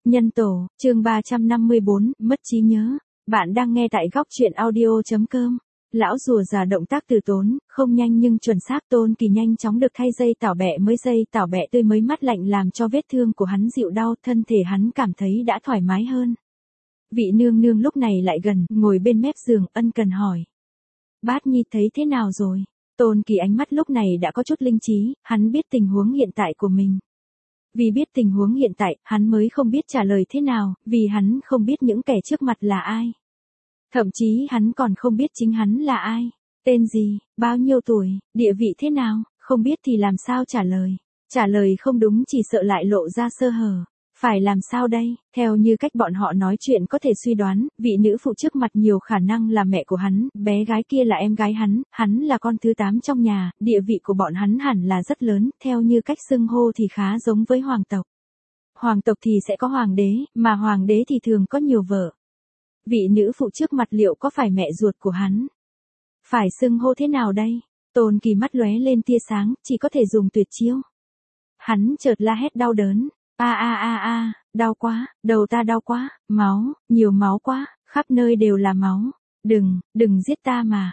Nhân tổ, chương 354, mất trí nhớ. Bạn đang nghe tại góc truyện audio.com. Lão rùa già động tác từ tốn, không nhanh nhưng chuẩn xác. Tôn Kỳ nhanh chóng được thay dây tảo bẹ mới, dây tảo bẹ tươi mới mát lạnh làm cho vết thương của hắn dịu đau, thân thể hắn cảm thấy đã thoải mái hơn. Vị nương nương lúc này lại gần, ngồi bên mép giường, ân cần hỏi. Bát Nhi thấy thế nào rồi? Tôn Kỳ ánh mắt lúc này đã có chút linh trí, hắn biết tình huống hiện tại của mình. Vì biết tình huống hiện tại, hắn mới không biết trả lời thế nào, vì hắn không biết những kẻ trước mặt là ai. Thậm chí hắn còn không biết chính hắn là ai, tên gì, bao nhiêu tuổi, địa vị thế nào, không biết thì làm sao trả lời. Trả lời không đúng chỉ sợ lại lộ ra sơ hở. Phải làm sao đây? Theo như cách bọn họ nói chuyện có thể suy đoán, vị nữ phụ trước mặt nhiều khả năng là mẹ của hắn, bé gái kia là em gái hắn là con thứ 8 trong nhà, địa vị của bọn hắn hẳn là rất lớn, theo như cách xưng hô thì khá giống với hoàng tộc. Hoàng tộc thì sẽ có hoàng đế, mà hoàng đế thì thường có nhiều vợ. Vị nữ phụ trước mặt liệu có phải mẹ ruột của hắn? Phải xưng hô thế nào đây? Tôn Kỳ mắt lóe lên tia sáng, chỉ có thể dùng tuyệt chiêu. Hắn chợt la hét đau đớn. Đau quá, đầu ta đau quá, máu, nhiều máu quá, khắp nơi đều là máu. Đừng giết ta mà,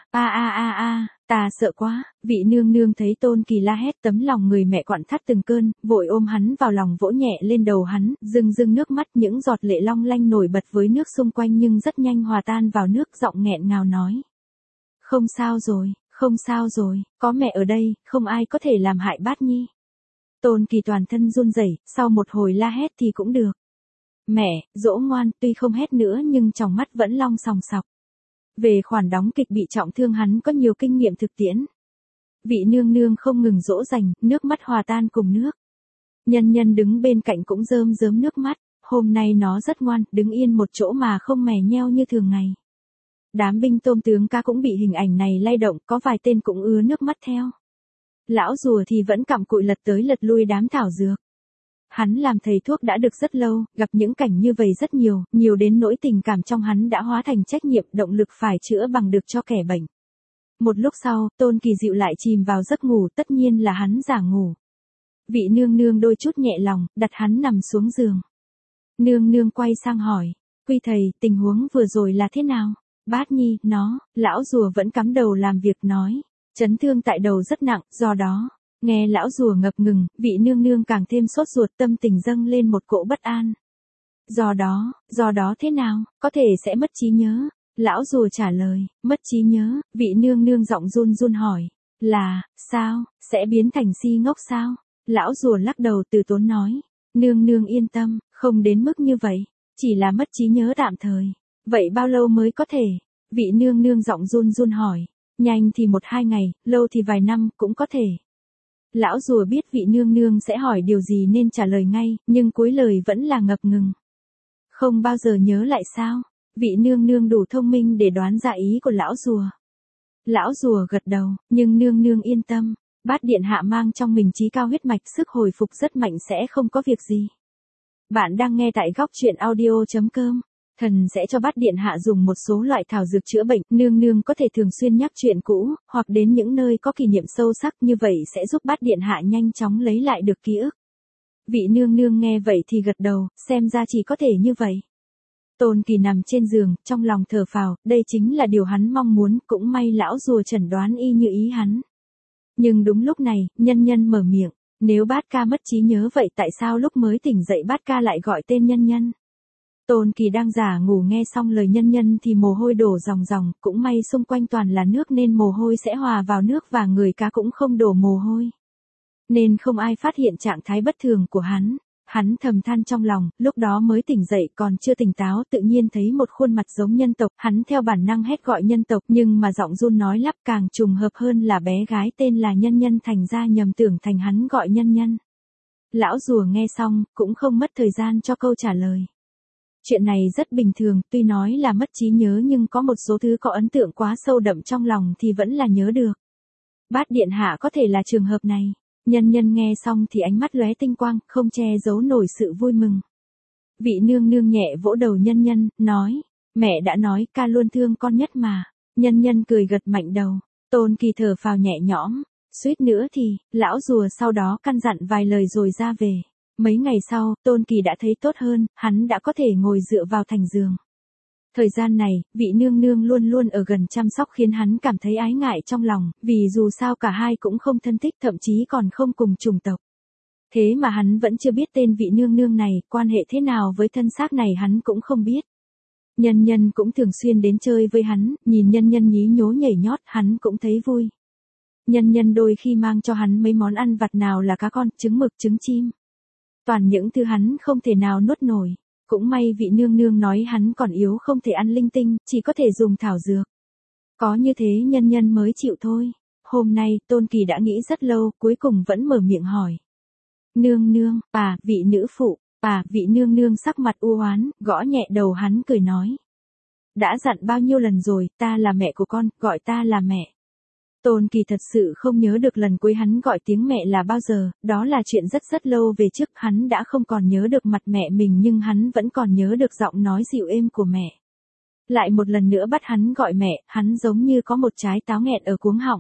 ta sợ quá. Vị nương nương thấy Tôn Kỳ la hét, tấm lòng người mẹ quặn thắt từng cơn, vội ôm hắn vào lòng vỗ nhẹ lên đầu hắn, rưng nước mắt, những giọt lệ long lanh nổi bật với nước xung quanh nhưng rất nhanh hòa tan vào nước, giọng nghẹn ngào nói. Không sao rồi, có mẹ ở đây, không ai có thể làm hại Bát Nhi. Tôn Kỳ toàn thân run rẩy, sau một hồi la hét thì cũng được. Mẹ, dỗ ngoan, tuy không hét nữa nhưng trong mắt vẫn long sòng sọc. Về khoản đóng kịch bị trọng thương hắn có nhiều kinh nghiệm thực tiễn. Vị nương nương không ngừng dỗ dành, nước mắt hòa tan cùng nước. Nhân nhân đứng bên cạnh cũng rơm rớm nước mắt, hôm nay nó rất ngoan, đứng yên một chỗ mà không mè nheo như thường ngày. Đám binh tôm tướng ca cũng bị hình ảnh này lay động, có vài tên cũng ứa nước mắt theo. Lão rùa thì vẫn cặm cụi lật tới lật lui đám thảo dược. Hắn làm thầy thuốc đã được rất lâu, gặp những cảnh như vậy rất nhiều đến nỗi tình cảm trong hắn đã hóa thành trách nhiệm, động lực phải chữa bằng được cho kẻ bệnh. Một lúc sau, Tôn Kỳ dịu lại chìm vào giấc ngủ, tất nhiên là hắn giả ngủ. Vị nương nương đôi chút nhẹ lòng, đặt hắn nằm xuống giường. Nương nương quay sang hỏi, Quy thầy, tình huống vừa rồi là thế nào? Bát Nhi, lão rùa vẫn cắm đầu làm việc nói. Chấn thương tại đầu rất nặng, do đó, nghe lão rùa ngập ngừng, vị nương nương càng thêm sốt ruột, tâm tình dâng lên một cỗ bất an. Do đó thế nào, có thể sẽ mất trí nhớ. Lão rùa trả lời, mất trí nhớ, vị nương nương giọng run hỏi, là, sao, sẽ biến thành si ngốc sao? Lão rùa lắc đầu từ tốn nói, nương nương yên tâm, không đến mức như vậy, chỉ là mất trí nhớ tạm thời. Vậy bao lâu mới có thể? Vị nương nương giọng run hỏi. Nhanh thì 1-2 ngày, lâu thì vài năm, cũng có thể. Lão rùa biết vị nương nương sẽ hỏi điều gì nên trả lời ngay, nhưng cuối lời vẫn là ngập ngừng. Không bao giờ nhớ lại sao? Vị nương nương đủ thông minh để đoán ra ý của lão rùa. Lão rùa gật đầu, nhưng nương nương yên tâm. Bát điện hạ mang trong mình trí cao huyết mạch, sức hồi phục rất mạnh, sẽ không có việc gì. Bạn đang nghe tại góc truyện audio.com. Thần sẽ cho Bát điện hạ dùng một số loại thảo dược chữa bệnh, nương nương có thể thường xuyên nhắc chuyện cũ, hoặc đến những nơi có kỷ niệm sâu sắc, như vậy sẽ giúp Bát điện hạ nhanh chóng lấy lại được ký ức. Vị nương nương nghe vậy thì gật đầu, xem ra chỉ có thể như vậy. Tôn Kỳ nằm trên giường, trong lòng thở phào, đây chính là điều hắn mong muốn, cũng may lão rùa chẩn đoán y như ý hắn. Nhưng đúng lúc này, nhân nhân mở miệng, nếu Bát ca mất trí nhớ vậy tại sao lúc mới tỉnh dậy Bát ca lại gọi tên nhân nhân? Tôn Kỳ đang giả ngủ nghe xong lời nhân nhân thì mồ hôi đổ ròng, cũng may xung quanh toàn là nước nên mồ hôi sẽ hòa vào nước và người cá cũng không đổ mồ hôi. Nên không ai phát hiện trạng thái bất thường của hắn. Hắn thầm than trong lòng, lúc đó mới tỉnh dậy còn chưa tỉnh táo, tự nhiên thấy một khuôn mặt giống nhân tộc, hắn theo bản năng hét gọi nhân tộc, nhưng mà giọng run nói lắp, càng trùng hợp hơn là bé gái tên là nhân nhân, thành ra nhầm tưởng thành hắn gọi nhân nhân. Lão rùa nghe xong, cũng không mất thời gian cho câu trả lời. Chuyện này rất bình thường, tuy nói là mất trí nhớ nhưng có một số thứ có ấn tượng quá sâu đậm trong lòng thì vẫn là nhớ được. Bát điện hạ có thể là trường hợp này. Nhân nhân nghe xong thì ánh mắt lóe tinh quang, không che giấu nổi sự vui mừng. Vị nương nương nhẹ vỗ đầu nhân nhân, nói, mẹ đã nói ca luôn thương con nhất mà. Nhân nhân cười gật mạnh đầu. Tôn Kỳ thở phào nhẹ nhõm, suýt nữa thì, lão rùa sau đó căn dặn vài lời rồi ra về. Mấy ngày sau, Tôn Kỳ đã thấy tốt hơn, hắn đã có thể ngồi dựa vào thành giường. Thời gian này, vị nương nương luôn luôn ở gần chăm sóc khiến hắn cảm thấy ái ngại trong lòng, vì dù sao cả hai cũng không thân thích, thậm chí còn không cùng chủng tộc. Thế mà hắn vẫn chưa biết tên vị nương nương này, quan hệ thế nào với thân xác này hắn cũng không biết. Nhân Nhân cũng thường xuyên đến chơi với hắn, nhìn Nhân Nhân nhí nhố nhảy nhót, hắn cũng thấy vui. Nhân Nhân đôi khi mang cho hắn mấy món ăn vặt, nào là cá con, trứng mực, trứng chim. Toàn những thứ hắn không thể nào nuốt nổi. Cũng may vị nương nương nói hắn còn yếu không thể ăn linh tinh, chỉ có thể dùng thảo dược. Có như thế Nhân Nhân mới chịu thôi. Hôm nay, Tôn Kỳ đã nghĩ rất lâu, cuối cùng vẫn mở miệng hỏi. Nương nương, vị nữ phụ, vị nương nương sắc mặt u oán, gõ nhẹ đầu hắn cười nói. Đã dặn bao nhiêu lần rồi, ta là mẹ của con, gọi ta là mẹ. Tôn Kỳ thật sự không nhớ được lần cuối hắn gọi tiếng mẹ là bao giờ, đó là chuyện rất lâu về trước, hắn đã không còn nhớ được mặt mẹ mình nhưng hắn vẫn còn nhớ được giọng nói dịu êm của mẹ. Lại một lần nữa bắt hắn gọi mẹ, hắn giống như có một trái táo nghẹn ở cuống họng.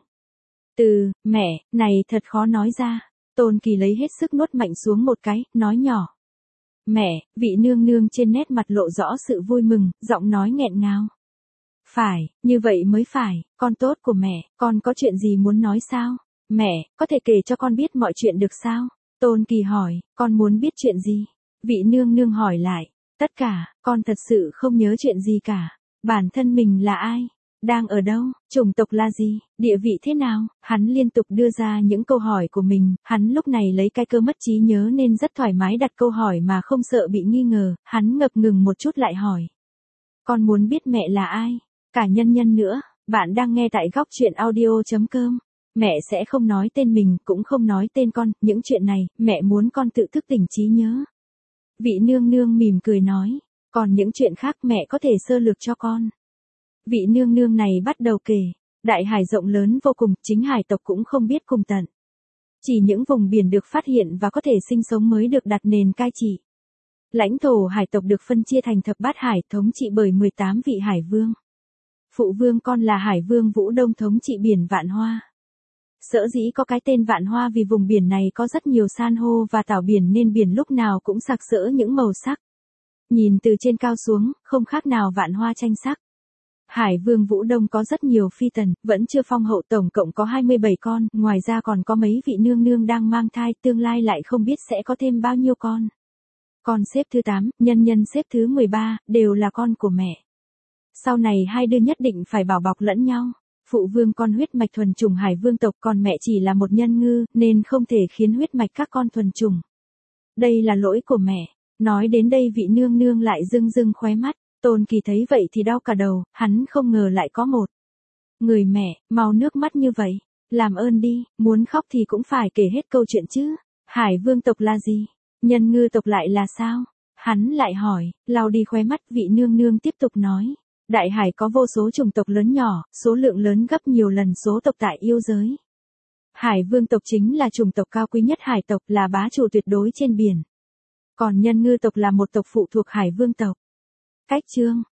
Từ, mẹ, này thật khó nói ra. Tôn Kỳ lấy hết sức nuốt mạnh xuống một cái, nói nhỏ. Mẹ, vị nương nương trên nét mặt lộ rõ sự vui mừng, giọng nói nghẹn ngào. Phải, như vậy mới phải, con tốt của mẹ, con có chuyện gì muốn nói sao? Mẹ, có thể kể cho con biết mọi chuyện được sao? Tôn Kỳ hỏi, con muốn biết chuyện gì? Vị nương nương hỏi lại, tất cả, con thật sự không nhớ chuyện gì cả. Bản thân mình là ai? Đang ở đâu? Chủng tộc là gì? Địa vị thế nào? Hắn liên tục đưa ra những câu hỏi của mình, hắn lúc này lấy cái cơ mất trí nhớ nên rất thoải mái đặt câu hỏi mà không sợ bị nghi ngờ, hắn ngập ngừng một chút lại hỏi. Con muốn biết mẹ là ai? Cả Nhân Nhân nữa, bạn đang nghe tại góc truyện audio.com. Mẹ sẽ không nói tên mình, cũng không nói tên con, những chuyện này, mẹ muốn con tự thức tỉnh trí nhớ. Vị nương nương mỉm cười nói, còn những chuyện khác mẹ có thể sơ lược cho con. Vị nương nương này bắt đầu kể, đại hải rộng lớn vô cùng, chính hải tộc cũng không biết cùng tận. Chỉ những vùng biển được phát hiện và có thể sinh sống mới được đặt nền cai trị. Lãnh thổ hải tộc được phân chia thành thập bát hải, thống trị bởi 18 vị hải vương. Phụ vương con là Hải Vương Vũ Đông, thống trị biển Vạn Hoa. Sở dĩ có cái tên Vạn Hoa vì vùng biển này có rất nhiều san hô và tảo biển nên biển lúc nào cũng sặc sỡ những màu sắc. Nhìn từ trên cao xuống, không khác nào vạn hoa tranh sắc. Hải Vương Vũ Đông có rất nhiều phi tần, vẫn chưa phong hậu, tổng cộng có 27 con, ngoài ra còn có mấy vị nương nương đang mang thai, tương lai lại không biết sẽ có thêm bao nhiêu con. Con xếp thứ 8, Nhân Nhân xếp thứ 13, đều là con của mẹ. Sau này hai đứa nhất định phải bảo bọc lẫn nhau. Phụ vương con huyết mạch thuần chủng Hải Vương tộc, còn mẹ chỉ là một nhân ngư, nên không thể khiến huyết mạch các con thuần chủng. Đây là lỗi của mẹ. Nói đến đây vị nương nương lại rưng rưng khóe mắt. Tôn Kỳ thấy vậy thì đau cả đầu, hắn không ngờ lại có một người mẹ, mau nước mắt như vậy. Làm ơn đi, muốn khóc thì cũng phải kể hết câu chuyện chứ. Hải Vương tộc là gì? Nhân ngư tộc lại là sao? Hắn lại hỏi, lau đi khóe mắt, vị nương nương tiếp tục nói. Đại hải có vô số chủng tộc lớn nhỏ, số lượng lớn gấp nhiều lần số tộc tại yêu giới. Hải Vương tộc chính là chủng tộc cao quý nhất hải tộc, là bá chủ tuyệt đối trên biển. Còn nhân ngư tộc là một tộc phụ thuộc Hải Vương tộc. Cách chương